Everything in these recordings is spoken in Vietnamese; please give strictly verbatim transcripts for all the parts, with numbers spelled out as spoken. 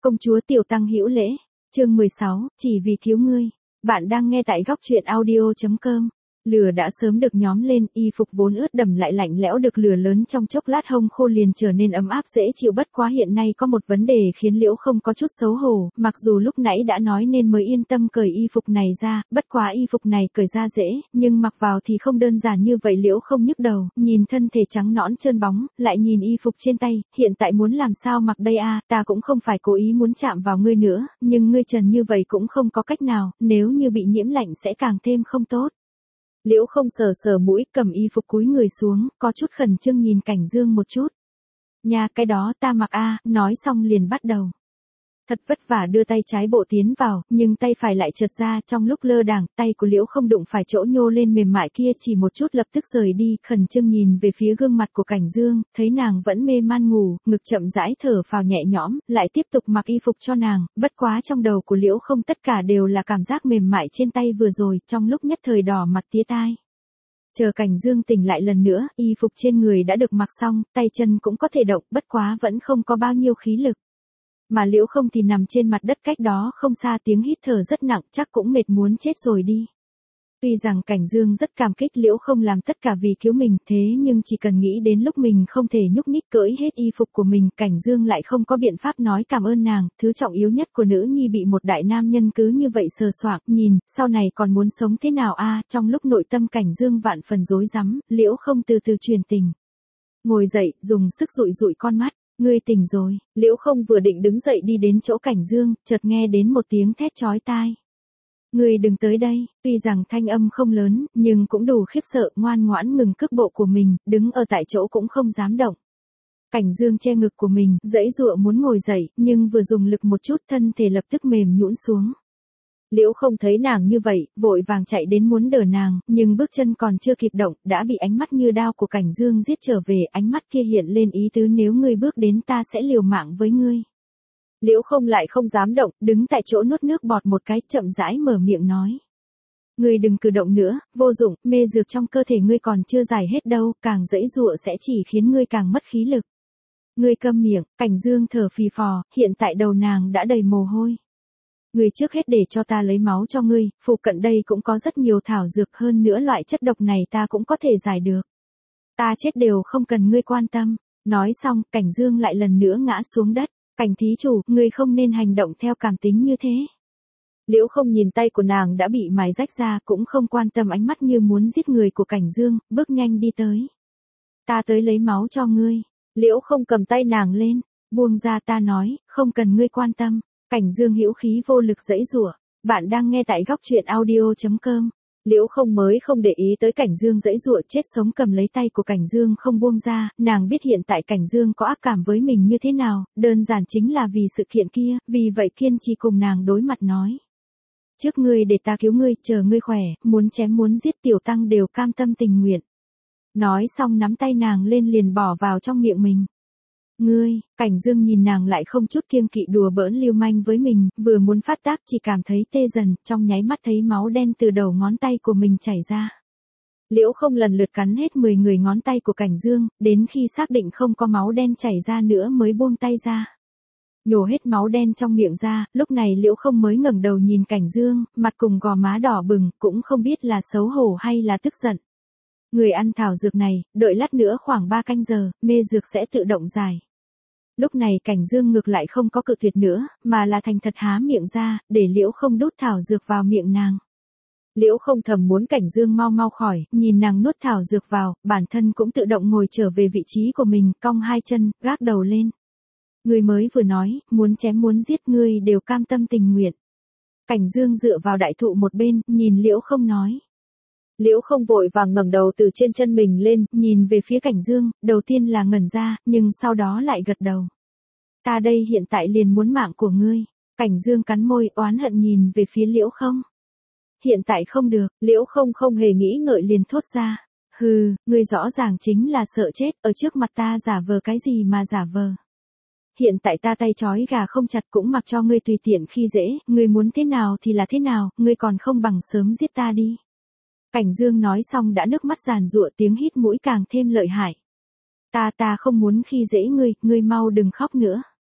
Công chúa Tiểu Tăng hữu lễ, chương mười sáu, chỉ vì cứu ngươi. Bạn đang nghe tại góc truyện audio.com. Lửa đã sớm được nhóm lên, y phục vốn ướt đẫm lại lạnh lẽo được lửa lớn trong chốc lát hông khô liền trở nên ấm áp dễ chịu, bất quá hiện nay có một vấn đề khiến Liễu không có chút xấu hổ, mặc dù lúc nãy đã nói nên mới yên tâm cởi y phục này ra, bất quá y phục này cởi ra dễ, nhưng mặc vào thì không đơn giản như vậy. Liễu không nhức đầu, nhìn thân thể trắng nõn trơn bóng, lại nhìn y phục trên tay, hiện tại muốn làm sao mặc đây a, ta cũng không phải cố ý muốn chạm vào ngươi nữa, nhưng ngươi trần như vậy cũng không có cách nào, nếu như bị nhiễm lạnh sẽ càng thêm không tốt. Liễu không sờ sờ mũi, cầm y phục cúi người xuống, có chút khẩn trương nhìn Cảnh Dương một chút. Nha, cái đó ta mặc a, nói xong liền bắt đầu. Thật vất vả đưa tay trái bộ tiến vào, nhưng tay phải lại trượt ra, trong lúc lơ đảng, tay của Liễu không đụng phải chỗ nhô lên mềm mại kia chỉ một chút lập tức rời đi, khẩn trương nhìn về phía gương mặt của Cảnh Dương, thấy nàng vẫn mê man ngủ, ngực chậm rãi thở phào nhẹ nhõm, lại tiếp tục mặc y phục cho nàng, bất quá trong đầu của Liễu không tất cả đều là cảm giác mềm mại trên tay vừa rồi, trong lúc nhất thời đỏ mặt tía tai. Chờ Cảnh Dương tỉnh lại lần nữa, y phục trên người đã được mặc xong, tay chân cũng có thể động, bất quá vẫn không có bao nhiêu khí lực. Mà Liễu không thì nằm trên mặt đất cách đó không xa, tiếng hít thở rất nặng, chắc cũng mệt muốn chết rồi đi. Tuy rằng Cảnh Dương rất cảm kích Liễu không làm tất cả vì cứu mình, thế nhưng chỉ cần nghĩ đến lúc mình không thể nhúc nhích cởi hết y phục của mình, Cảnh Dương lại không có biện pháp nói cảm ơn nàng, thứ trọng yếu nhất của nữ nhi bị một đại nam nhân cứ như vậy sờ soạng, nhìn, sau này còn muốn sống thế nào a? Trong lúc nội tâm Cảnh Dương vạn phần rối rắm, Liễu không từ từ truyền tình. Ngồi dậy, dùng sức dụi dụi con mắt. Ngươi tỉnh rồi. Liễu không vừa định đứng dậy đi đến chỗ Cảnh Dương, chợt nghe đến một tiếng thét chói tai. Ngươi đừng tới đây. Tuy rằng thanh âm không lớn, nhưng cũng đủ khiếp sợ, ngoan ngoãn ngừng cước bộ của mình, đứng ở tại chỗ cũng không dám động. Cảnh Dương che ngực của mình, giãy giụa muốn ngồi dậy, nhưng vừa dùng lực một chút thân thể lập tức mềm nhũn xuống. Liễu không thấy nàng như vậy, vội vàng chạy đến muốn đỡ nàng, nhưng bước chân còn chưa kịp động, đã bị ánh mắt như đao của Cảnh Dương giết trở về, ánh mắt kia hiện lên ý tứ nếu ngươi bước đến ta sẽ liều mạng với ngươi. Liễu không lại không dám động, đứng tại chỗ nuốt nước bọt một cái, chậm rãi mở miệng nói. Ngươi đừng cử động nữa, vô dụng, mê dược trong cơ thể ngươi còn chưa giải hết đâu, càng giãy giụa sẽ chỉ khiến ngươi càng mất khí lực. Ngươi câm miệng. Cảnh Dương thở phì phò, hiện tại đầu nàng đã đầy mồ hôi. Ngươi trước hết để cho ta lấy máu cho ngươi, phụ cận đây cũng có rất nhiều thảo dược, hơn nữa loại chất độc này ta cũng có thể giải được. Ta chết đều không cần ngươi quan tâm. Nói xong, Cảnh Dương lại lần nữa ngã xuống đất. Cảnh thí chủ, ngươi không nên hành động theo cảm tính như thế. Liễu không nhìn tay của nàng đã bị mài rách ra, cũng không quan tâm ánh mắt như muốn giết người của Cảnh Dương, bước nhanh đi tới. Ta tới lấy máu cho ngươi. Liễu không cầm tay nàng lên, buông ra, ta nói, không cần ngươi quan tâm. Cảnh Dương hữu khí vô lực giãy giụa. Bạn đang nghe tại góc truyện audio.com. Liễu không mới không để ý tới Cảnh Dương giãy giụa, chết sống cầm lấy tay của Cảnh Dương không buông ra, nàng biết hiện tại Cảnh Dương có ác cảm với mình như thế nào, đơn giản chính là vì sự kiện kia, vì vậy kiên trì cùng nàng đối mặt nói. Trước ngươi để ta cứu ngươi, chờ ngươi khỏe, muốn chém muốn giết Tiểu Tăng đều cam tâm tình nguyện. Nói xong nắm tay nàng lên liền bỏ vào trong miệng mình. Ngươi, Cảnh Dương nhìn nàng lại không chút kiêng kỵ đùa bỡn lưu manh với mình, vừa muốn phát tác chỉ cảm thấy tê dần, trong nháy mắt thấy máu đen từ đầu ngón tay của mình chảy ra. Liễu không lần lượt cắn hết mười người ngón tay của Cảnh Dương, đến khi xác định không có máu đen chảy ra nữa mới buông tay ra. Nhổ hết máu đen trong miệng ra, lúc này Liễu không mới ngẩng đầu nhìn Cảnh Dương, mặt cùng gò má đỏ bừng, cũng không biết là xấu hổ hay là tức giận. Người ăn thảo dược này, đợi lát nữa khoảng ba canh giờ, mê dược sẽ tự động giải. Lúc này Cảnh Dương ngược lại không có cự tuyệt nữa, mà là thành thật há miệng ra, để Liễu không đút thảo dược vào miệng nàng. Liễu không thầm muốn Cảnh Dương mau mau khỏi, nhìn nàng nuốt thảo dược vào, bản thân cũng tự động ngồi trở về vị trí của mình, cong hai chân, gác đầu lên. Ngươi mới vừa nói, muốn chém muốn giết ngươi đều cam tâm tình nguyện. Cảnh Dương dựa vào đại thụ một bên, nhìn Liễu không nói. Liễu không vội vàng ngẩng đầu từ trên chân mình lên, nhìn về phía Cảnh Dương, đầu tiên là ngẩn ra, nhưng sau đó lại gật đầu. Ta đây hiện tại liền muốn mạng của ngươi. Cảnh Dương cắn môi oán hận nhìn về phía Liễu không. Hiện tại không được, Liễu không không hề nghĩ ngợi liền thốt ra. Hừ, ngươi rõ ràng chính là sợ chết, ở trước mặt ta giả vờ cái gì mà giả vờ. Hiện tại ta tay trói gà không chặt cũng mặc cho ngươi tùy tiện khi dễ, ngươi muốn thế nào thì là thế nào, ngươi còn không bằng sớm giết ta đi. Cảnh Dương nói xong đã nước mắt giàn giụa, tiếng hít mũi càng thêm lợi hại. Ta ta không muốn khi dễ ngươi, ngươi mau đừng khóc nữa.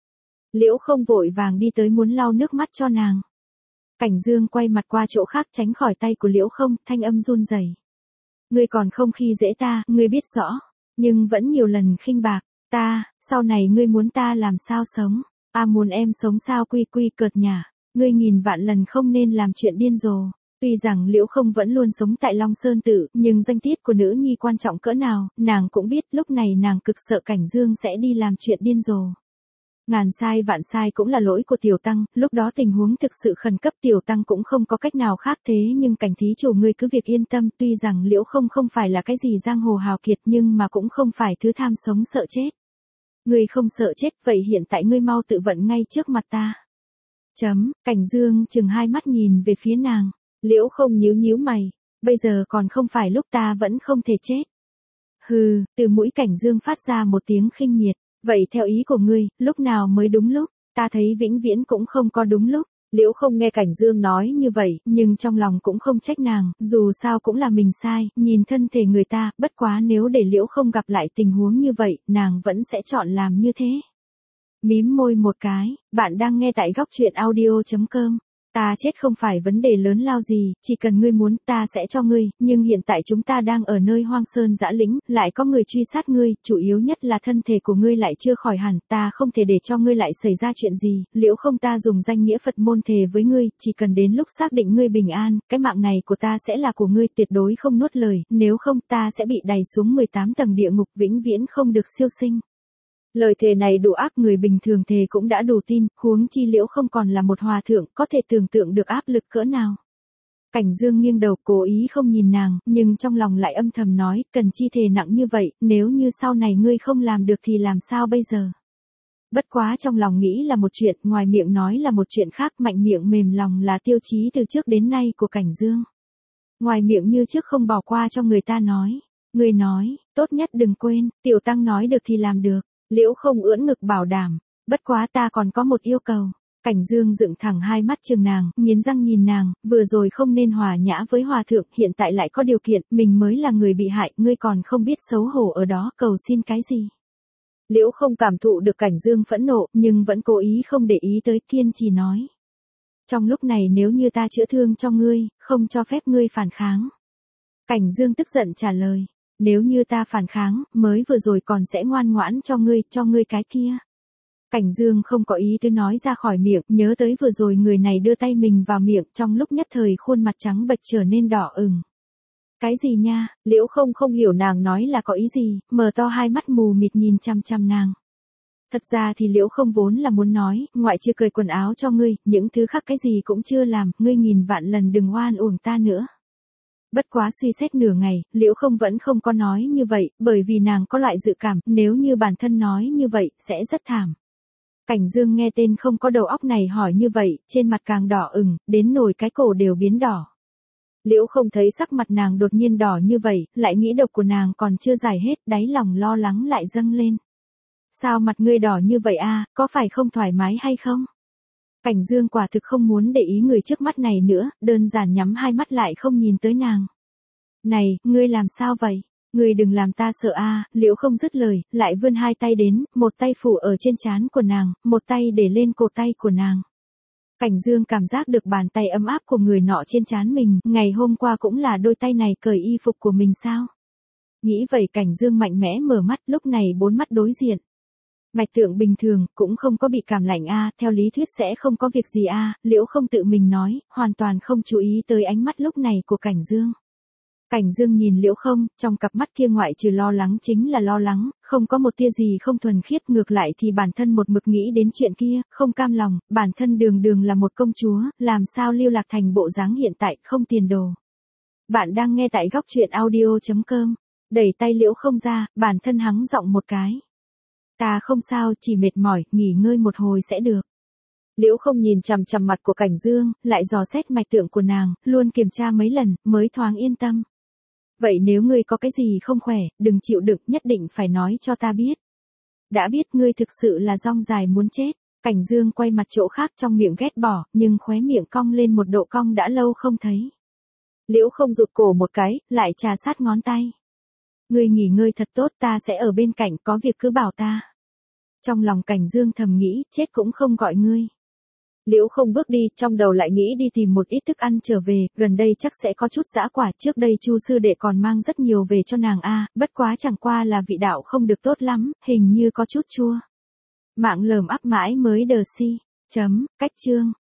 Liễu Không vội vàng đi tới muốn lau nước mắt cho nàng. Cảnh Dương quay mặt qua chỗ khác tránh khỏi tay của Liễu Không, thanh âm run rẩy. Ngươi còn không khi dễ ta, ngươi biết rõ, nhưng vẫn nhiều lần khinh bạc ta, sau này ngươi muốn ta làm sao sống? A muốn em sống sao quy quy cợt nhả, ngươi nghìn vạn lần không nên làm chuyện điên rồ. Tuy rằng Liễu Không vẫn luôn sống tại Long Sơn Tự, nhưng danh tiết của nữ nhi quan trọng cỡ nào, nàng cũng biết lúc này nàng cực sợ Cảnh Dương sẽ đi làm chuyện điên rồ. Ngàn sai vạn sai cũng là lỗi của Tiểu Tăng, lúc đó tình huống thực sự khẩn cấp Tiểu Tăng cũng không có cách nào khác thế nhưng Cảnh thí chủ ngươi cứ việc yên tâm, tuy rằng Liễu Không không phải là cái gì giang hồ hào kiệt nhưng mà cũng không phải thứ tham sống sợ chết. Ngươi không sợ chết, vậy hiện tại ngươi mau tự vận ngay trước mặt ta. Chấm, Cảnh Dương chừng hai mắt nhìn về phía nàng. Liễu Không nhíu nhíu mày, bây giờ còn không phải lúc ta vẫn không thể chết. Hừ, từ mũi Cảnh Dương phát ra một tiếng khinh miệt, vậy theo ý của ngươi, lúc nào mới đúng lúc, ta thấy vĩnh viễn cũng không có đúng lúc. Liễu Không nghe Cảnh Dương nói như vậy, nhưng trong lòng cũng không trách nàng, dù sao cũng là mình sai, nhìn thân thể người ta, bất quá nếu để Liễu Không gặp lại tình huống như vậy, nàng vẫn sẽ chọn làm như thế. Mím môi một cái, bạn đang nghe tại góc truyện audio chấm com. Ta chết không phải vấn đề lớn lao gì, chỉ cần ngươi muốn ta sẽ cho ngươi, nhưng hiện tại chúng ta đang ở nơi hoang sơn dã lĩnh, lại có người truy sát ngươi, chủ yếu nhất là thân thể của ngươi lại chưa khỏi hẳn, ta không thể để cho ngươi lại xảy ra chuyện gì, Liễu Không ta dùng danh nghĩa Phật môn thề với ngươi, chỉ cần đến lúc xác định ngươi bình an, cái mạng này của ta sẽ là của ngươi tuyệt đối không nuốt lời, nếu không ta sẽ bị đày xuống mười tám tầng địa ngục vĩnh viễn không được siêu sinh. Lời thề này đủ ác người bình thường thề cũng đã đủ tin, huống chi Liễu Không còn là một hòa thượng, có thể tưởng tượng được áp lực cỡ nào. Cảnh Dương nghiêng đầu cố ý không nhìn nàng, nhưng trong lòng lại âm thầm nói, cần chi thề nặng như vậy, nếu như sau này ngươi không làm được thì làm sao bây giờ? Bất quá trong lòng nghĩ là một chuyện, ngoài miệng nói là một chuyện khác, mạnh miệng mềm lòng là tiêu chí từ trước đến nay của Cảnh Dương. Ngoài miệng như trước không bỏ qua cho người ta nói. Người nói, tốt nhất đừng quên, Tiểu Tăng nói được thì làm được. Liễu Không ưỡn ngực bảo đảm, bất quá ta còn có một yêu cầu. Cảnh Dương dựng thẳng hai mắt trừng nàng, nghiến răng nhìn nàng, vừa rồi không nên hòa nhã với hòa thượng, hiện tại lại có điều kiện, mình mới là người bị hại, ngươi còn không biết xấu hổ ở đó, cầu xin cái gì. Liễu Không cảm thụ được Cảnh Dương phẫn nộ, nhưng vẫn cố ý không để ý tới, kiên trì nói. Trong lúc này nếu như ta chữa thương cho ngươi, không cho phép ngươi phản kháng. Cảnh Dương tức giận trả lời. Nếu như ta phản kháng, mới vừa rồi còn sẽ ngoan ngoãn cho ngươi, cho ngươi cái kia. Cảnh Dương không có ý tứ nói ra khỏi miệng, nhớ tới vừa rồi người này đưa tay mình vào miệng, trong lúc nhất thời khuôn mặt trắng bệch trở nên đỏ ửng. Cái gì nha, Liễu Không không hiểu nàng nói là có ý gì, mở to hai mắt mù mịt nhìn chăm chăm nàng. Thật ra thì Liễu Không vốn là muốn nói, ngoại trừ cởi quần áo cho ngươi, những thứ khác cái gì cũng chưa làm, ngươi nghìn vạn lần đừng oan uổng ta nữa. Bất quá suy xét nửa ngày, Liễu Không vẫn không có nói như vậy, bởi vì nàng có loại dự cảm, nếu như bản thân nói như vậy, sẽ rất thảm. Cảnh Dương nghe tên không có đầu óc này hỏi như vậy, trên mặt càng đỏ ửng, đến nổi cái cổ đều biến đỏ. Liễu Không thấy sắc mặt nàng đột nhiên đỏ như vậy, lại nghĩ độc của nàng còn chưa giải hết, đáy lòng lo lắng lại dâng lên. Sao mặt ngươi đỏ như vậy a, có phải không thoải mái hay không? Cảnh Dương quả thực không muốn để ý người trước mắt này nữa, đơn giản nhắm hai mắt lại không nhìn tới nàng. Này, ngươi làm sao vậy? Ngươi đừng làm ta sợ a, Liễu Không dứt lời, lại vươn hai tay đến, một tay phủ ở trên trán của nàng, một tay để lên cổ tay của nàng. Cảnh Dương cảm giác được bàn tay ấm áp của người nọ trên trán mình, ngày hôm qua cũng là đôi tay này cởi y phục của mình sao? Nghĩ vậy Cảnh Dương mạnh mẽ mở mắt, lúc này bốn mắt đối diện. Mạch tượng bình thường, cũng không có bị cảm lạnh a, theo lý thuyết sẽ không có việc gì a, Liễu Không tự mình nói, hoàn toàn không chú ý tới ánh mắt lúc này của Cảnh Dương. Cảnh Dương nhìn Liễu Không, trong cặp mắt kia ngoại trừ lo lắng chính là lo lắng, không có một tia gì không thuần khiết, ngược lại thì bản thân một mực nghĩ đến chuyện kia, không cam lòng, bản thân đường đường là một công chúa, làm sao lưu lạc thành bộ dáng hiện tại, không tiền đồ. Bạn đang nghe tại góc truyện audio chấm com, đẩy tay Liễu Không ra, bản thân hắng giọng một cái. Ta không sao, chỉ mệt mỏi, nghỉ ngơi một hồi sẽ được. Liễu Không nhìn chằm chằm mặt của Cảnh Dương, lại dò xét mạch tượng của nàng, luôn kiểm tra mấy lần, mới thoáng yên tâm. Vậy nếu ngươi có cái gì không khỏe, đừng chịu đựng, nhất định phải nói cho ta biết. Đã biết ngươi thực sự là rong dài muốn chết. Cảnh Dương quay mặt chỗ khác trong miệng ghét bỏ, nhưng khóe miệng cong lên một độ cong đã lâu không thấy. Liễu Không rụt cổ một cái, lại trà sát ngón tay. Ngươi nghỉ ngơi thật tốt, ta sẽ ở bên cạnh, có việc cứ bảo ta. Trong lòng Cảnh Dương thầm nghĩ, chết cũng không gọi ngươi. Liễu Không bước đi, trong đầu lại nghĩ đi tìm một ít thức ăn trở về, gần đây chắc sẽ có chút dã quả, trước đây Chu sư đệ còn mang rất nhiều về cho nàng a, bất quá chẳng qua là vị đạo không được tốt lắm, hình như có chút chua. Mạng lờm ắp mãi mới đờ si. Chấm, cách chương.